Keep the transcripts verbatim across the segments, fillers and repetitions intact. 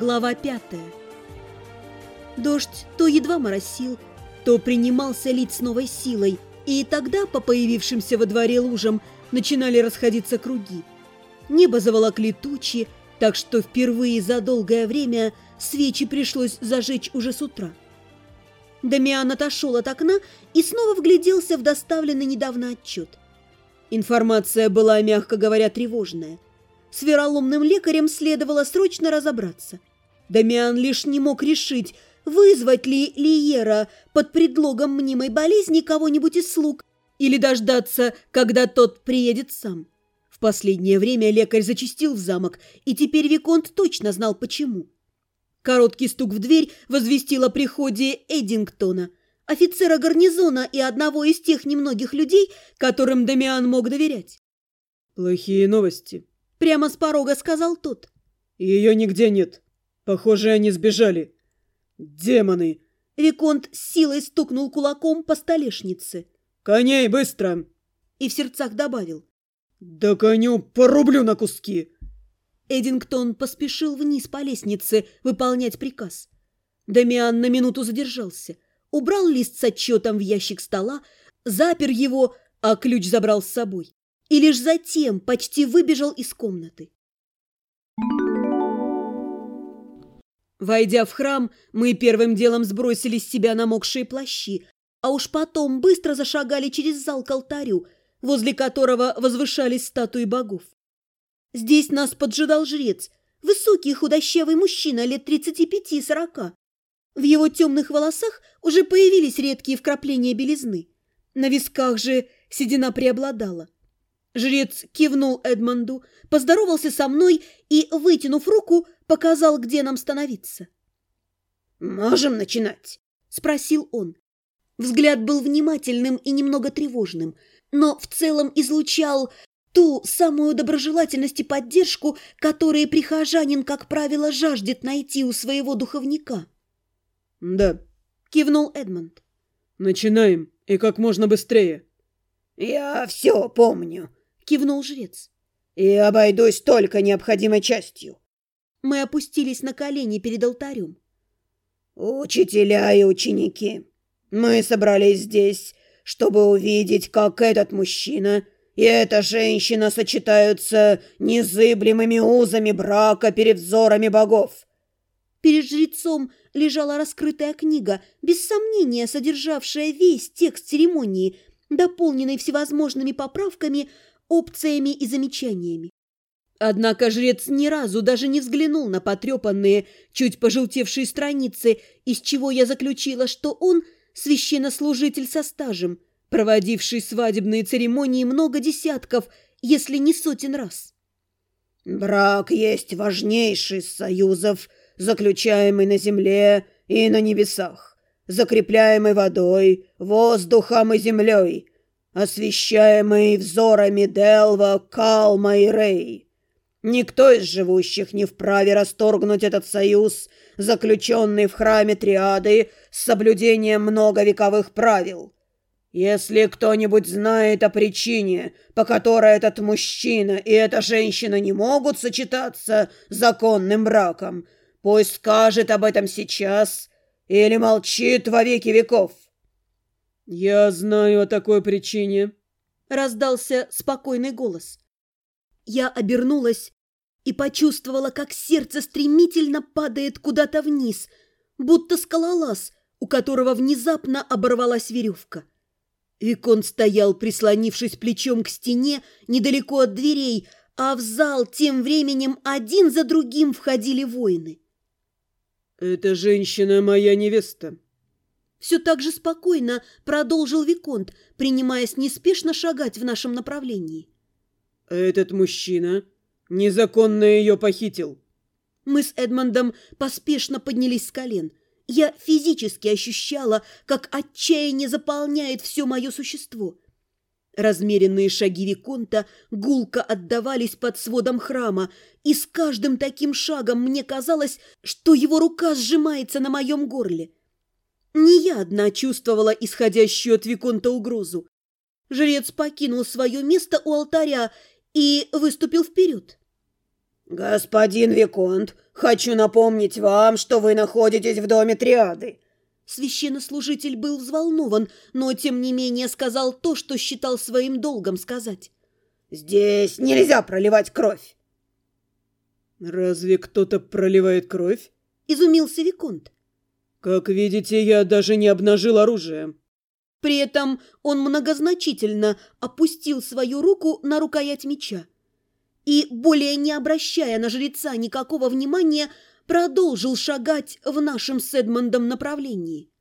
Глава пятая. Дождь то едва моросил, то принимался лить с новой силой, и тогда по появившимся во дворе лужам начинали расходиться круги. Небо заволокли тучи, так что впервые за долгое время свечи пришлось зажечь уже с утра. Дамиан отошел от окна и снова вгляделся в доставленный недавно отчет. Информация была, мягко говоря, тревожная. С вероломным лекарем следовало срочно разобраться. Дамиан лишь не мог решить, вызвать ли Лиера под предлогом мнимой болезни кого-нибудь из слуг или дождаться, когда тот приедет сам. В последнее время лекарь зачастил в замок, и теперь виконт точно знал почему. Короткий стук в дверь возвестил о приходе Эддингтона, офицера гарнизона и одного из тех немногих людей, которым Дамиан мог доверять. «Плохие новости», — прямо с порога сказал тот. «Ее нигде нет. Похоже, они сбежали. Демоны!» Виконт с силой стукнул кулаком по столешнице. «Коней, быстро!» И в сердцах добавил: «Да коню порублю на куски!» Эддингтон поспешил вниз по лестнице выполнять приказ. Дамиан на минуту задержался, убрал лист с отчетом в ящик стола, запер его, а ключ забрал с собой. И лишь затем почти выбежал из комнаты. Войдя в храм, мы первым делом сбросили с себя намокшие плащи, а уж потом быстро зашагали через зал к алтарю, возле которого возвышались статуи богов. Здесь нас поджидал жрец, высокий худощавый мужчина лет тридцати пяти-сорока. В его темных волосах уже появились редкие вкрапления белизны. На висках же седина преобладала. Жрец кивнул Эдмонду, поздоровался со мной и, вытянув руку, показал, где нам становиться. «Можем начинать?» – спросил он. Взгляд был внимательным и немного тревожным, но в целом излучал ту самую доброжелательность и поддержку, которые прихожанин, как правило, жаждет найти у своего духовника. «Да», – кивнул Эдмонд. «Начинаем, и как можно быстрее». «Я все помню», – кивнул жрец. «И обойдусь только необходимой частью». Мы опустились на колени перед алтарем. «Учителя и ученики, мы собрались здесь, чтобы увидеть, как этот мужчина и эта женщина сочетаются незыблемыми узами брака перед взорами богов». Перед жрецом лежала раскрытая книга, без сомнения содержавшая весь текст церемонии, дополненный всевозможными поправками, опциями и замечаниями. Однако жрец ни разу даже не взглянул на потрепанные, чуть пожелтевшие страницы, из чего я заключила, что он священнослужитель со стажем, проводивший свадебные церемонии много десятков, если не сотен раз. «Брак есть важнейший из союзов, заключаемый на земле и на небесах, закрепляемый водой, воздухом и землей, освещаемый взорами Делва, Калма и Рей. Никто из живущих не вправе расторгнуть этот союз, заключенный в храме Триады с соблюдением многовековых правил. Если кто-нибудь знает о причине, по которой этот мужчина и эта женщина не могут сочетаться законным браком, пусть скажет об этом сейчас или молчит во веки веков». «Я знаю о такой причине», — раздался спокойный голос. Я обернулась и почувствовала, как сердце стремительно падает куда-то вниз, будто скалолаз, у которого внезапно оборвалась веревка. Виконт стоял, прислонившись плечом к стене, недалеко от дверей, а в зал тем временем один за другим входили воины. «Эта женщина моя невеста». Все так же спокойно продолжил виконт, принимаясь неспешно шагать в нашем направлении. «Этот мужчина незаконно ее похитил». Мы с Эдмондом поспешно поднялись с колен. Я физически ощущала, как отчаяние заполняет все мое существо. Размеренные шаги виконта гулко отдавались под сводом храма, и с каждым таким шагом мне казалось, что его рука сжимается на моем горле. Не я одна чувствовала исходящую от виконта угрозу. Жрец покинул свое место у алтаря и выступил вперед. «Господин Виконт, хочу напомнить вам, что вы находитесь в доме Триады». Священнослужитель был взволнован, но тем не менее сказал то, что считал своим долгом сказать. «Здесь нельзя проливать кровь». «Разве кто-то проливает кровь?» – изумился Виконт. «Как видите, я даже не обнажил оружие». При этом он многозначительно опустил свою руку на рукоять меча и, более не обращая на жреца никакого внимания, продолжил шагать в нашем с Эдмондом направлении.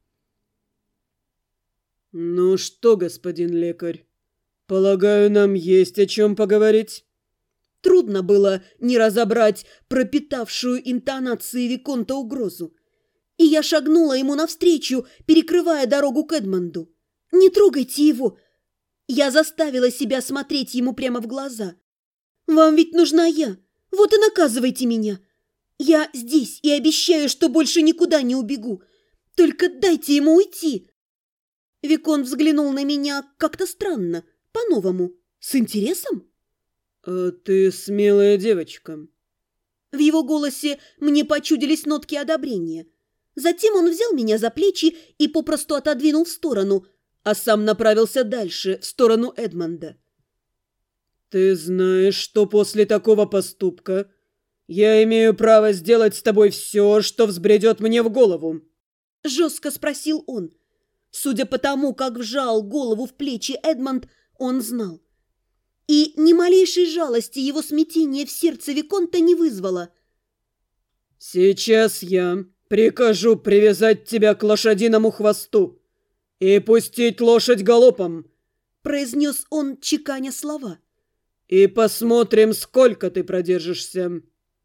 «Ну что, господин лекарь, полагаю, нам есть о чем поговорить?» Трудно было не разобрать пропитавшую интонации Виконта угрозу, и я шагнула ему навстречу, перекрывая дорогу к Эдмонду. «Не трогайте его!» Я заставила себя смотреть ему прямо в глаза. «Вам ведь нужна я, вот и наказывайте меня. Я здесь и обещаю, что больше никуда не убегу. Только дайте ему уйти!» Виконт взглянул на меня как-то странно, по-новому, с интересом. «А ты смелая девочка». В его голосе мне почудились нотки одобрения. Затем он взял меня за плечи и попросту отодвинул в сторону, а сам направился дальше, в сторону Эдмонда. «Ты знаешь, что после такого поступка я имею право сделать с тобой все, что взбредет мне в голову?» Жестко спросил он. Судя по тому, как вжал голову в плечи Эдмонд, он знал. И ни малейшей жалости его смятение в сердце Виконта не вызвало. «Сейчас я прикажу привязать тебя к лошадиному хвосту и пустить лошадь галопом», произнес он, чеканя слова. «И посмотрим, сколько ты продержишься.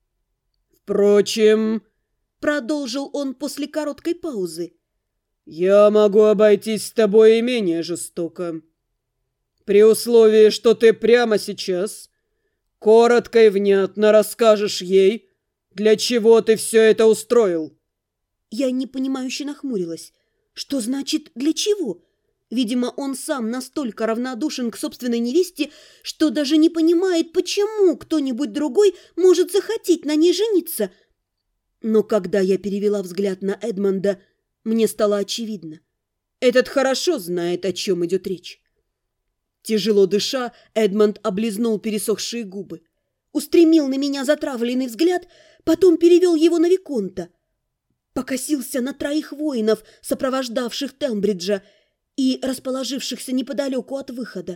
Впрочем, продолжил он после короткой паузы, я могу обойтись с тобой и менее жестоко. При условии, что ты прямо сейчас коротко и внятно расскажешь ей, для чего ты все это устроил». Я непонимающе нахмурилась. Что значит «для чего»? Видимо, он сам настолько равнодушен к собственной невесте, что даже не понимает, почему кто-нибудь другой может захотеть на ней жениться. Но когда я перевела взгляд на Эдмонда, мне стало очевидно. Этот хорошо знает, о чем идет речь. Тяжело дыша, Эдмонд облизнул пересохшие губы, устремил на меня затравленный взгляд, потом перевел его на Виконта, покосился на троих воинов, сопровождавших Тембриджа и расположившихся неподалеку от выхода.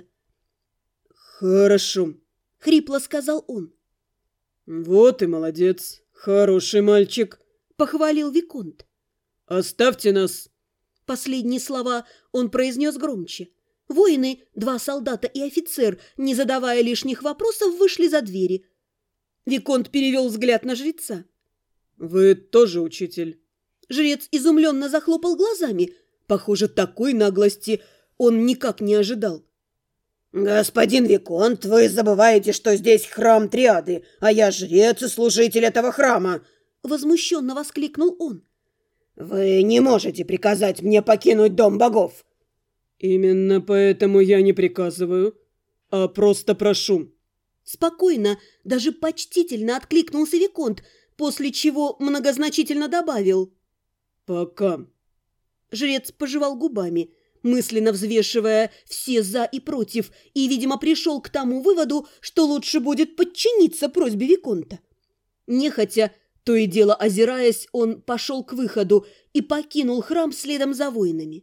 «Хорошо», — хрипло сказал он. «Вот и молодец, хороший мальчик», — похвалил Виконт. «Оставьте нас». Последние слова он произнес громче. Воины, два солдата и офицер, не задавая лишних вопросов, вышли за двери. Виконт перевел взгляд на жреца. «Вы тоже учитель?» Жрец изумленно захлопал глазами. Похоже, такой наглости он никак не ожидал. «Господин Виконт, вы забываете, что здесь храм Триады, а я жрец и служитель этого храма!» Возмущенно воскликнул он. «Вы не можете приказать мне покинуть дом богов!» «Именно поэтому я не приказываю, а просто прошу». Спокойно, даже почтительно откликнулся Виконт, после чего многозначительно добавил: «Пока». Жрец пожевал губами, мысленно взвешивая все «за» и «против», и, видимо, пришел к тому выводу, что лучше будет подчиниться просьбе Виконта. Нехотя, то и дело озираясь, он пошел к выходу и покинул храм следом за воинами.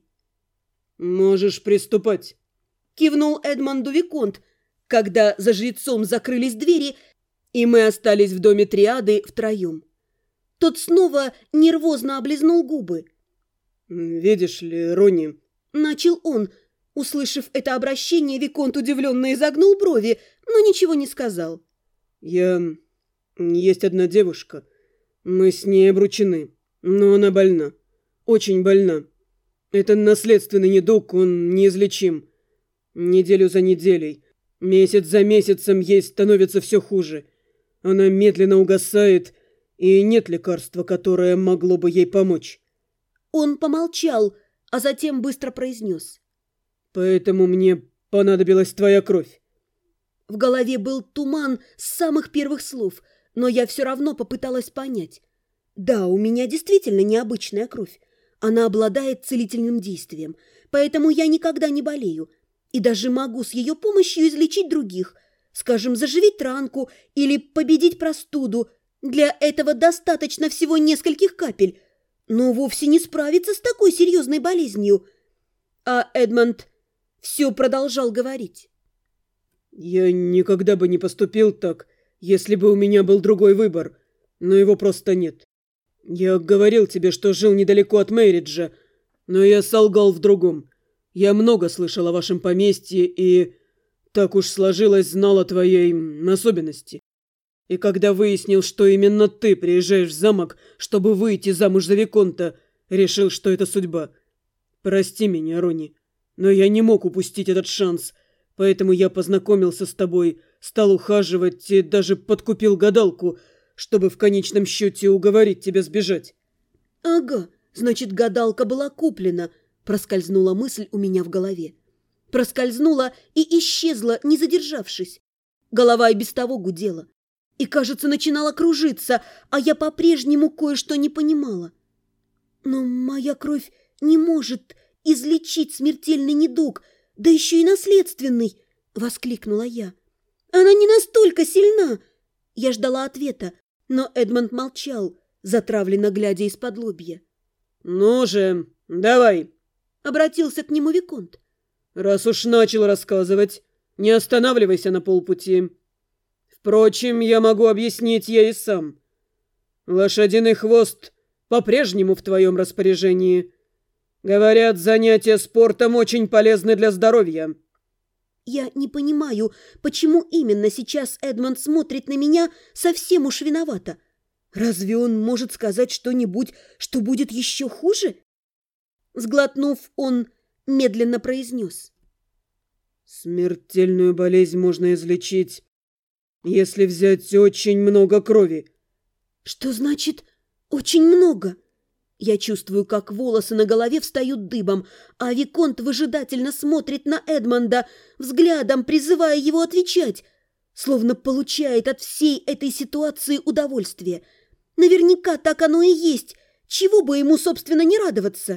«Можешь приступать», — кивнул Эдмонду Виконт, когда за жрецом закрылись двери, и мы остались в доме Триады втроем. Тот снова нервозно облизнул губы. «Видишь ли, Ронни...» — начал он. Услышав это обращение, Виконт удивленно изогнул брови, но ничего не сказал. «Я... Есть одна девушка. Мы с ней обручены, но она больна. Очень больна. Это наследственный недуг, он неизлечим. Неделю за неделей, месяц за месяцем ей становится все хуже. Она медленно угасает, и нет лекарства, которое могло бы ей помочь». Он помолчал, а затем быстро произнес: «Поэтому мне понадобилась твоя кровь». В голове был туман с самых первых слов. но я все равно попыталась понять. Да, у меня действительно необычная кровь. Она обладает целительным действием, поэтому я никогда не болею и даже могу с ее помощью излечить других, скажем, заживить ранку или победить простуду. Для этого достаточно всего нескольких капель, но вовсе не справиться с такой серьезной болезнью. А Эдмонд все продолжал говорить. «Я никогда бы не поступил так, если бы у меня был другой выбор, но его просто нет. Я говорил тебе, что жил недалеко от Мейриджа, но я солгал в другом. Я много слышал о вашем поместье и, так уж сложилось, знал о твоей особенности. И когда выяснил, что именно ты приезжаешь в замок, чтобы выйти замуж за Виконта, решил, что это судьба. Прости меня, Ронни, но я не мог упустить этот шанс, поэтому я познакомился с тобой, стал ухаживать и даже подкупил гадалку, чтобы в конечном счете уговорить тебя сбежать». «Ага, значит, гадалка была куплена», – проскользнула мысль у меня в голове. Проскользнула и исчезла, не задержавшись. Голова и без того гудела. И, кажется, начинала кружиться, а я по-прежнему кое-что не понимала. «Но моя кровь не может излечить смертельный недуг, да еще и наследственный!» – воскликнула я. «Она не настолько сильна!» Я ждала ответа, но Эдмонд молчал, затравленно глядя из-под лобья. «Ну же, давай!» – обратился к нему Виконт. «Раз уж начал рассказывать, не останавливайся на полпути. Впрочем, я могу объяснить ей и сам. Лошадиный хвост по-прежнему в твоем распоряжении. Говорят, занятия спортом очень полезны для здоровья». Я не понимаю, почему именно сейчас Эдмонд смотрит на меня совсем уж виновато. Разве он может сказать что-нибудь, что будет еще хуже? Сглотнув, он медленно произнес. «Смертельную болезнь можно излечить, если взять очень много крови». «Что значит «очень много»?» Я чувствую, как волосы на голове встают дыбом, а Виконт выжидательно смотрит на Эдмонда, взглядом призывая его отвечать, словно получает от всей этой ситуации удовольствие. Наверняка так оно и есть. Чего бы ему, собственно, не радоваться?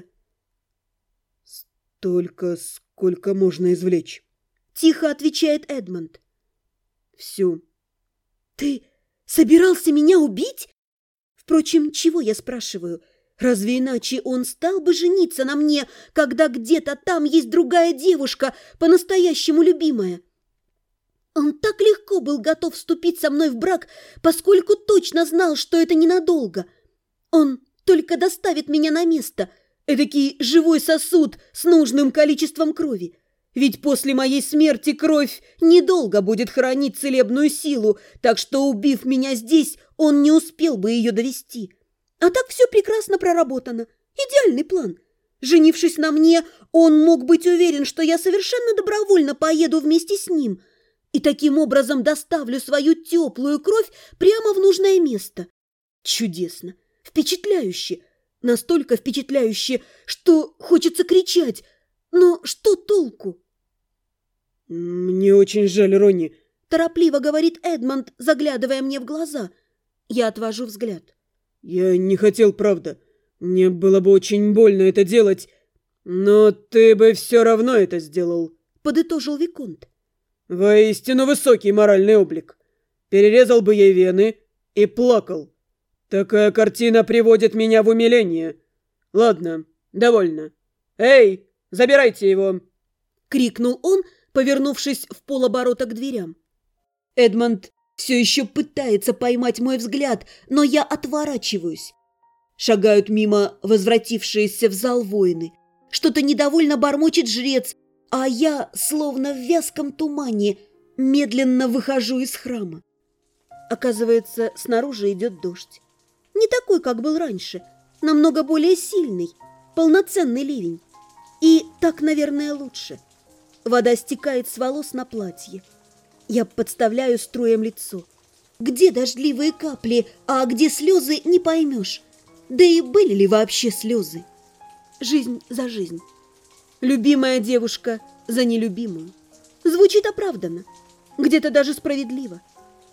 «Столько, сколько можно извлечь», — тихо отвечает Эдмонд. «Все». «Ты собирался меня убить?» Впрочем, чего я спрашиваю? Разве иначе он стал бы жениться на мне, когда где-то там есть другая девушка, по-настоящему любимая? Он так легко был готов вступить со мной в брак, поскольку точно знал, что это ненадолго. Он только доставит меня на место, эдакий живой сосуд с нужным количеством крови. Ведь после моей смерти кровь недолго будет хранить целебную силу, так что, убив меня здесь, он не успел бы ее довести. А так все прекрасно проработано. Идеальный план. Женившись на мне, он мог быть уверен, что я совершенно добровольно поеду вместе с ним и таким образом доставлю свою теплую кровь прямо в нужное место. Чудесно, впечатляюще, настолько впечатляюще, что хочется кричать. Но что толку? «Мне очень жаль, Ронни», – торопливо говорит Эдмонд, заглядывая мне в глаза. Я отвожу взгляд. «Я не хотел, правда. Мне было бы очень больно это делать, но ты бы все равно это сделал», — подытожил Виконт. «Воистину высокий моральный облик. Перерезал бы ей вены и плакал. Такая картина приводит меня в умиление. Ладно, довольно. Эй, забирайте его!» — крикнул он, повернувшись в полоборота к дверям. Эдмонд все еще пытается поймать мой взгляд, но я отворачиваюсь. Шагают мимо возвратившиеся в зал воины. Что-то недовольно бормочет жрец, а я, словно в вязком тумане, медленно выхожу из храма. Оказывается, снаружи идет дождь. Не такой, как был раньше, намного более сильный, полноценный ливень. И так, наверное, лучше. Вода стекает с волос на платье. Я подставляю струям лицо. Где дождливые капли, а где слезы, не поймешь. Да и были ли вообще слезы? Жизнь за жизнь. Любимая девушка за нелюбимую. Звучит оправданно, где-то даже справедливо.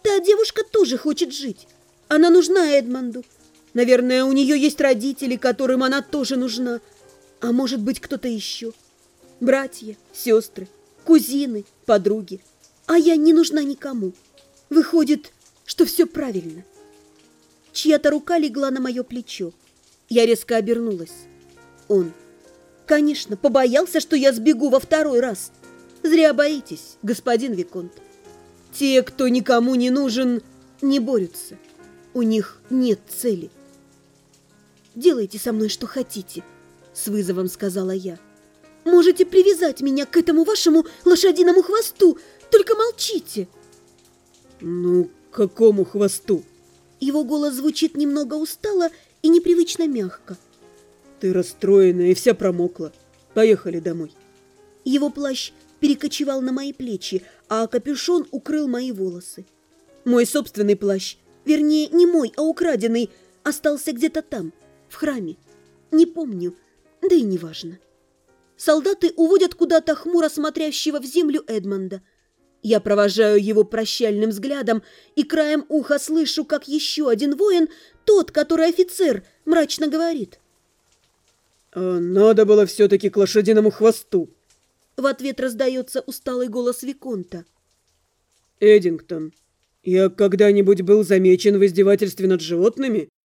Та девушка тоже хочет жить. Она нужна Эдмонду. Наверное, у нее есть родители, которым она тоже нужна. А может быть, кто-то еще. Братья, сестры, кузины, подруги. А я не нужна никому. Выходит, что все правильно. Чья-то рука легла на мое плечо. Я резко обернулась. Он, конечно, побоялся, что я сбегу во второй раз. Зря боитесь, господин Виконт. Те, кто никому не нужен, не борются. У них нет цели. «Делайте со мной, что хотите», — с вызовом сказала я. «Можете привязать меня к этому вашему лошадиному хвосту, только молчите». «Ну, к какому хвосту?» Его голос звучит немного устало и непривычно мягко. «Ты расстроена и вся промокла. Поехали домой». Его плащ перекочевал на мои плечи, а капюшон укрыл мои волосы. Мой собственный плащ, вернее, не мой, а украденный, остался где-то там, в храме. Не помню, да и не важно. Солдаты уводят куда-то хмуро смотрящего в землю Эдмонда. Я провожаю его прощальным взглядом и краем уха слышу, как еще один воин, тот, который офицер, мрачно говорит. А надо было все-таки к лошадиному хвосту. В ответ раздается усталый голос Виконта. Эдингтон, я когда-нибудь был замечен в издевательстве над животными?